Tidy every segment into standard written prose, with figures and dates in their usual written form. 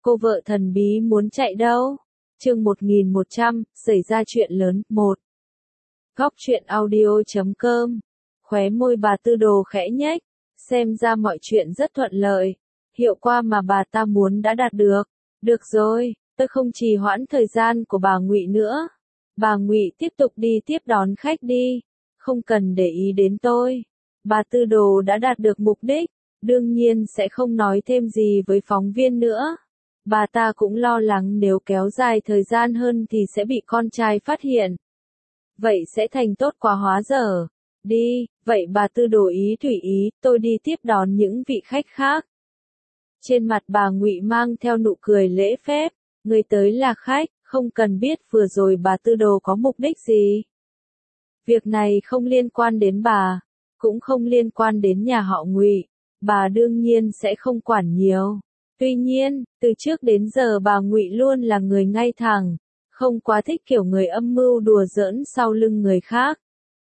Cô vợ thần bí muốn chạy đâu? Chương 1100, xảy ra chuyện lớn, 1. Góc truyện audio.com. Khóe môi bà Tư Đồ khẽ nhếch, xem ra mọi chuyện rất thuận lợi. Hiệu quả mà bà ta muốn đã đạt được. Được rồi, tôi không trì hoãn thời gian của bà Ngụy nữa. Bà Ngụy tiếp tục đi tiếp đón khách đi, không cần để ý đến tôi. Bà Tư Đồ đã đạt được mục đích, đương nhiên sẽ không nói thêm gì với phóng viên nữa. Bà ta cũng lo lắng nếu kéo dài thời gian hơn thì sẽ bị con trai phát hiện. Vậy sẽ thành tốt quá hóa dở. Đi, vậy bà Tư Đồ ý thủy ý, tôi đi tiếp đón những vị khách khác. Trên mặt bà Ngụy mang theo nụ cười lễ phép, người tới là khách, không cần biết vừa rồi bà Tư Đồ có mục đích gì. Việc này không liên quan đến bà, cũng không liên quan đến nhà họ Ngụy, bà đương nhiên sẽ không quản nhiều. Tuy nhiên, từ trước đến giờ bà Ngụy luôn là người ngay thẳng, không quá thích kiểu người âm mưu đùa giỡn sau lưng người khác.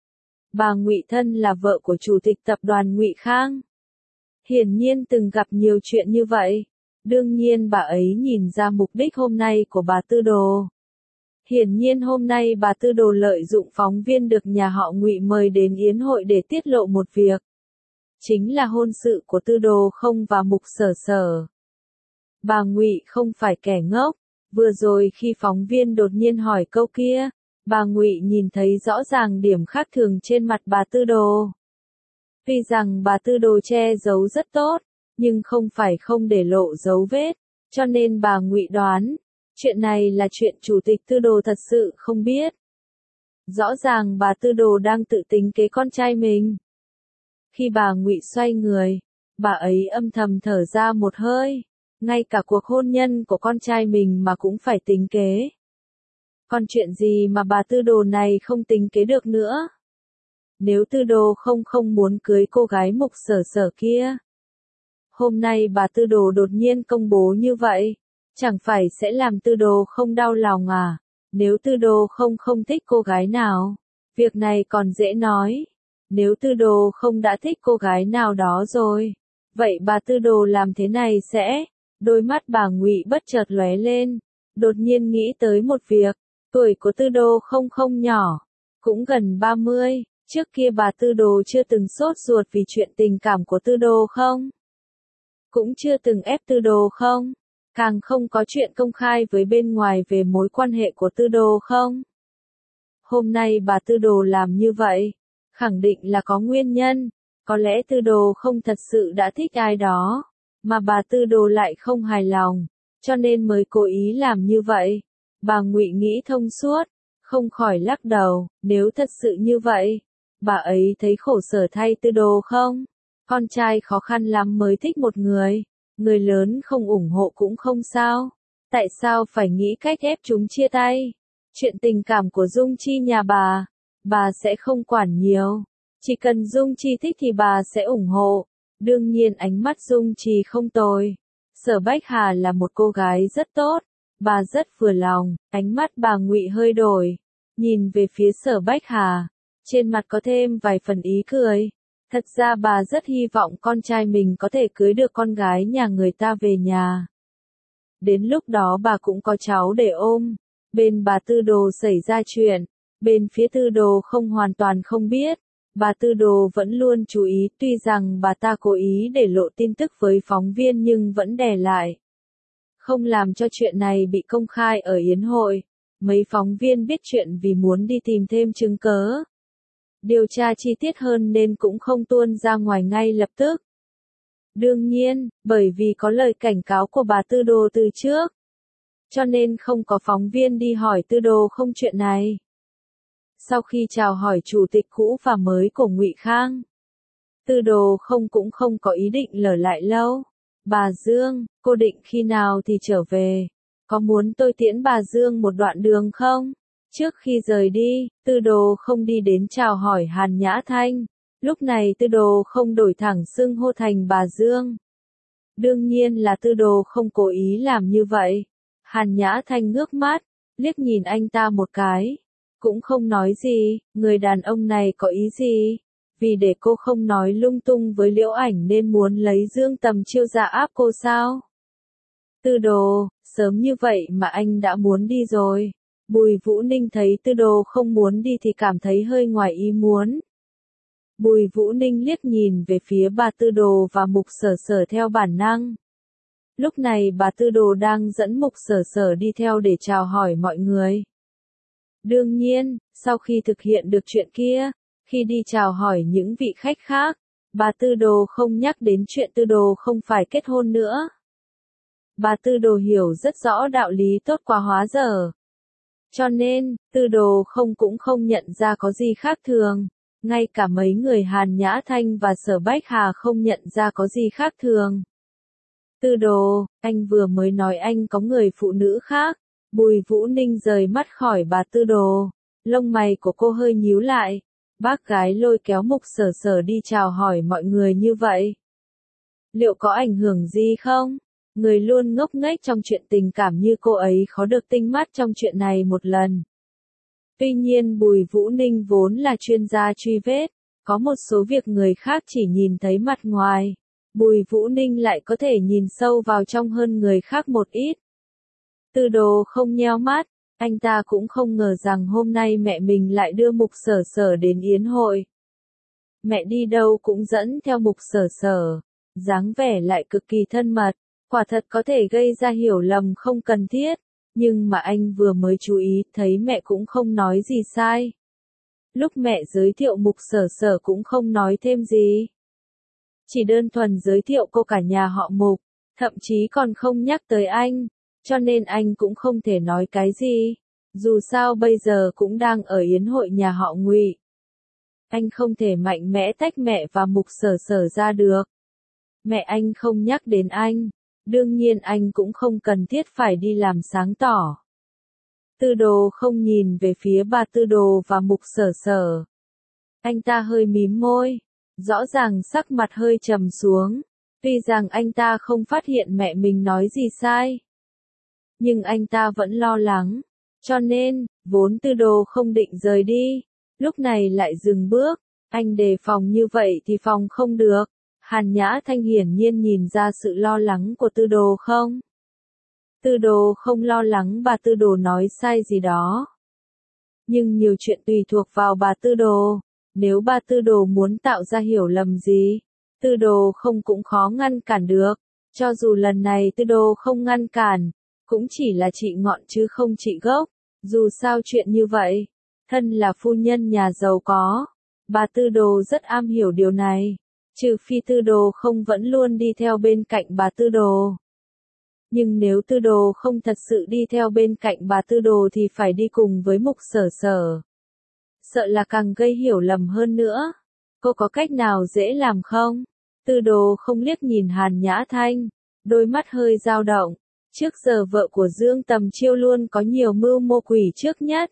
Bà Ngụy thân là vợ của chủ tịch tập đoàn Ngụy Khang. Hiển nhiên từng gặp nhiều chuyện như vậy. Đương nhiên bà ấy nhìn ra mục đích hôm nay của bà Tư Đồ. Hiển nhiên hôm nay bà Tư Đồ lợi dụng phóng viên được nhà họ Ngụy mời đến yến hội để tiết lộ một việc. Chính là hôn sự của Tư Đồ không và Mục Sở Sở. Bà Ngụy không phải kẻ ngốc, vừa rồi khi phóng viên đột nhiên hỏi câu kia, bà Ngụy nhìn thấy rõ ràng điểm khác thường trên mặt bà Tư Đồ. Tuy rằng bà Tư Đồ che giấu rất tốt, nhưng không phải không để lộ dấu vết, cho nên bà Ngụy đoán, chuyện này là chuyện chủ tịch Tư Đồ thật sự không biết. Rõ ràng bà Tư Đồ đang tự tính kế con trai mình. Khi bà Ngụy xoay người, bà ấy âm thầm thở ra một hơi. Ngay cả cuộc hôn nhân của con trai mình mà cũng phải tính kế. Còn chuyện gì mà bà Tư Đồ này không tính kế được nữa? Nếu Tư Đồ không muốn cưới cô gái Mục Sở Sở kia. Hôm nay bà Tư Đồ đột nhiên công bố như vậy, chẳng phải sẽ làm Tư Đồ không đau lòng à? Nếu Tư Đồ không thích cô gái nào, việc này còn dễ nói. Nếu Tư Đồ không đã thích cô gái nào đó rồi, vậy bà Tư Đồ làm thế này sẽ... Đôi mắt bà Ngụy bất chợt lóe lên, đột nhiên nghĩ tới một việc, tuổi của Tư Đồ không nhỏ, cũng gần 30, trước kia bà Tư Đồ chưa từng sốt ruột vì chuyện tình cảm của Tư Đồ không? Cũng chưa từng ép Tư Đồ không? Càng không có chuyện công khai với bên ngoài về mối quan hệ của Tư Đồ không? Hôm nay bà Tư Đồ làm như vậy, khẳng định là có nguyên nhân, có lẽ Tư Đồ không thật sự đã thích ai đó. Mà bà Tư Đồ lại không hài lòng, cho nên mới cố ý làm như vậy. Bà Ngụy nghĩ thông suốt, không khỏi lắc đầu, nếu thật sự như vậy, bà ấy thấy khổ sở thay Tư Đồ không? Con trai khó khăn lắm mới thích một người lớn không ủng hộ cũng không sao. Tại sao phải nghĩ cách ép chúng chia tay? Chuyện tình cảm của Dung Chi nhà bà sẽ không quản nhiều. Chỉ cần Dung Chi thích thì bà sẽ ủng hộ. Đương nhiên ánh mắt Dung Trì không tồi. Sở Bách Hà là một cô gái rất tốt, bà rất vừa lòng. Ánh mắt bà Ngụy hơi đổi, nhìn về phía Sở Bách Hà, trên mặt có thêm vài phần ý cười. Thật ra bà rất hy vọng con trai mình có thể cưới được con gái nhà người ta về nhà. Đến lúc đó bà cũng có cháu để ôm. Bên bà Tư Đồ xảy ra chuyện, bên phía Tư Đồ không hoàn toàn không biết. Bà Tư Đồ vẫn luôn chú ý, tuy rằng bà ta cố ý để lộ tin tức với phóng viên nhưng vẫn đè lại. Không làm cho chuyện này bị công khai ở yến hội. Mấy phóng viên biết chuyện vì muốn đi tìm thêm chứng cớ. Điều tra chi tiết hơn nên cũng không tuôn ra ngoài ngay lập tức. Đương nhiên, bởi vì có lời cảnh cáo của bà Tư Đồ từ trước. Cho nên không có phóng viên đi hỏi Tư Đồ không chuyện này. Sau khi chào hỏi chủ tịch cũ và mới của Ngụy Khang, Tư Đồ cũng không có ý định ở lại lâu. Bà Dương, cô định khi nào thì trở về? Có muốn tôi tiễn bà Dương một đoạn đường không? Trước khi rời đi, Tư Đồ không đi đến chào hỏi Hàn Nhã Thanh. Lúc này Tư Đồ không đổi thẳng xưng hô thành bà Dương. Đương nhiên là Tư Đồ không cố ý làm như vậy. Hàn Nhã Thanh ngước mắt, liếc nhìn anh ta một cái. Cũng không nói gì, người đàn ông này có ý gì? Vì để cô không nói lung tung với Liễu Ảnh nên muốn lấy Dương Tầm Chiêu ra áp cô sao? Tư Đồ, sớm như vậy mà anh đã muốn đi rồi. Bùi Vũ Ninh thấy Tư Đồ không muốn đi thì cảm thấy hơi ngoài ý muốn. Bùi Vũ Ninh liếc nhìn về phía bà Tư Đồ và Mục Sở Sở theo bản năng. Lúc này bà Tư Đồ đang dẫn Mục Sở Sở đi theo để chào hỏi mọi người. Đương nhiên, sau khi thực hiện được chuyện kia, khi đi chào hỏi những vị khách khác, bà Tư Đồ không nhắc đến chuyện Tư Đồ không phải kết hôn nữa. Bà Tư Đồ hiểu rất rõ đạo lý tốt quá hóa dở. Cho nên, Tư Đồ cũng không nhận ra có gì khác thường. Ngay cả mấy người Hàn Nhã Thanh và Sở Bách Hà không nhận ra có gì khác thường. Tư Đồ, anh vừa mới nói anh có người phụ nữ khác. Bùi Vũ Ninh rời mắt khỏi bà Tư Đồ. Lông mày của cô hơi nhíu lại. Bác gái lôi kéo Mục Sở Sở đi chào hỏi mọi người như vậy. Liệu có ảnh hưởng gì không? Người luôn ngốc nghếch trong chuyện tình cảm như cô ấy khó được tinh mắt trong chuyện này một lần. Tuy nhiên Bùi Vũ Ninh vốn là chuyên gia truy vết, có một số việc người khác chỉ nhìn thấy mặt ngoài. Bùi Vũ Ninh lại có thể nhìn sâu vào trong hơn người khác một ít. Tư Đồ không nheo mắt, anh ta cũng không ngờ rằng hôm nay mẹ mình lại đưa Mục Sở Sở đến yến hội. Mẹ đi đâu cũng dẫn theo Mục Sở Sở, dáng vẻ lại cực kỳ thân mật, quả thật có thể gây ra hiểu lầm không cần thiết, nhưng mà anh vừa mới chú ý thấy mẹ cũng không nói gì sai. Lúc mẹ giới thiệu Mục Sở Sở cũng không nói thêm gì. Chỉ đơn thuần giới thiệu cô cả nhà họ Mục, thậm chí còn không nhắc tới anh, cho nên anh cũng không thể nói cái gì. Dù sao bây giờ cũng đang ở yến hội nhà họ Ngụy. Anh không thể mạnh mẽ tách mẹ và Mục Sở Sở ra được. Mẹ anh không nhắc đến anh, đương nhiên anh cũng không cần thiết phải đi làm sáng tỏ. Tư Đồ không nhìn về phía bà Tư Đồ và Mục Sở Sở. Anh ta hơi mím môi, rõ ràng sắc mặt hơi trầm xuống, tuy rằng anh ta không phát hiện mẹ mình nói gì sai. Nhưng anh ta vẫn lo lắng, cho nên, vốn Tư Đồ không định rời đi, lúc này lại dừng bước, anh đề phòng như vậy thì phòng không được. Hàn Nhã Thanh hiển nhiên nhìn ra sự lo lắng của Tư Đồ không? Tư Đồ không lo lắng bà Tư Đồ nói sai gì đó. Nhưng nhiều chuyện tùy thuộc vào bà Tư Đồ. Nếu bà Tư Đồ muốn tạo ra hiểu lầm gì, Tư Đồ cũng khó ngăn cản được. Cho dù lần này Tư Đồ không ngăn cản, cũng chỉ là trị ngọn chứ không trị gốc. Dù sao chuyện như vậy, thân là phu nhân nhà giàu có, bà Tư Đồ rất am hiểu điều này. Trừ phi Tư Đồ không vẫn luôn đi theo bên cạnh bà Tư Đồ. Nhưng nếu Tư Đồ không thật sự đi theo bên cạnh bà Tư Đồ thì phải đi cùng với Mục Sở Sở. Sợ là càng gây hiểu lầm hơn nữa. Cô có cách nào dễ làm không? Tư Đồ không liếc nhìn Hàn Nhã Thanh, đôi mắt hơi dao động. Trước giờ vợ của Dương Tầm Chiêu luôn có nhiều mưu mô quỷ trước nhất.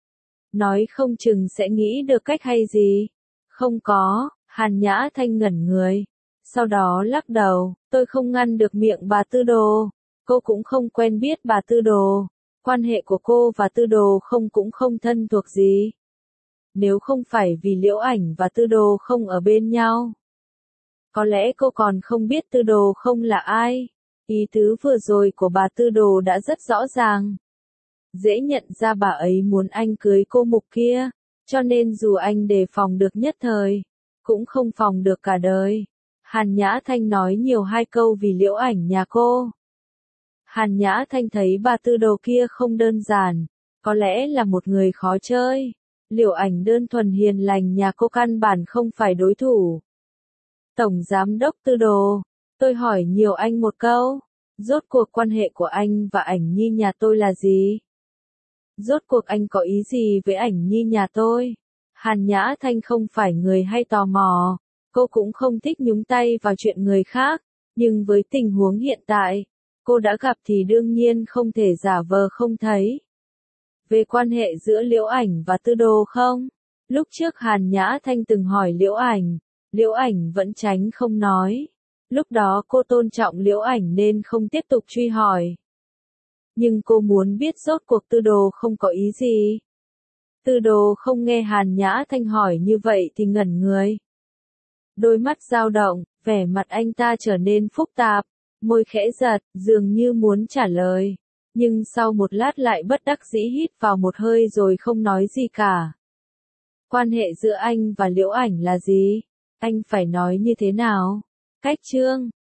Nói không chừng sẽ nghĩ được cách hay gì. Không có. Hàn Nhã Thanh ngẩn người. Sau đó lắc đầu, tôi không ngăn được miệng bà Tư Đồ. Cô cũng không quen biết bà Tư Đồ. Quan hệ của cô và Tư Đồ cũng không thân thuộc gì. Nếu không phải vì Liễu Ảnh và Tư Đồ không ở bên nhau. Có lẽ cô còn không biết Tư Đồ không là ai. Ý tứ vừa rồi của bà Tư Đồ đã rất rõ ràng. Dễ nhận ra bà ấy muốn anh cưới cô Mục kia. Cho nên dù anh đề phòng được nhất thời, cũng không phòng được cả đời. Hàn Nhã Thanh nói nhiều hai câu vì Liễu Ảnh nhà cô. Hàn Nhã Thanh thấy bà Tư Đồ kia không đơn giản, có lẽ là một người khó chơi. Liễu Ảnh đơn thuần hiền lành nhà cô căn bản không phải đối thủ. Tổng Giám đốc Tư Đồ, tôi hỏi nhiều anh một câu. Rốt cuộc quan hệ của anh và Ảnh Nhi nhà tôi là gì? Rốt cuộc anh có ý gì với Ảnh Nhi nhà tôi? Hàn Nhã Thanh không phải người hay tò mò, cô cũng không thích nhúng tay vào chuyện người khác, nhưng với tình huống hiện tại, cô đã gặp thì đương nhiên không thể giả vờ không thấy. Về quan hệ giữa Liễu Ảnh và Tư Đồ không? Lúc trước Hàn Nhã Thanh từng hỏi Liễu Ảnh vẫn tránh không nói. Lúc đó cô tôn trọng Liễu Ảnh nên không tiếp tục truy hỏi. Nhưng cô muốn biết rốt cuộc Tư Đồ không có ý gì. Tư Đồ không nghe Hàn Nhã Thanh hỏi như vậy thì ngẩn người. Đôi mắt dao động, vẻ mặt anh ta trở nên phức tạp. môi khẽ giật, dường như muốn trả lời. Nhưng sau một lát lại bất đắc dĩ hít vào một hơi rồi không nói gì cả. Quan hệ giữa anh và Liễu Ảnh là gì? Anh phải nói như thế nào? Cách Trương